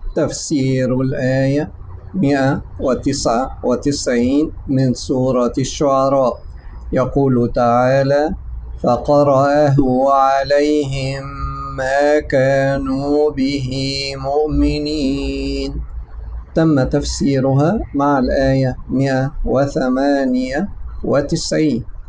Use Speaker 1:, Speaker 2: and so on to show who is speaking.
Speaker 1: تفسير الآية 199 من سورة الشعراء. يقول تعالى: فقرأه عليهم ما كانوا به مؤمنين. تم تفسيرها مع الآية 198.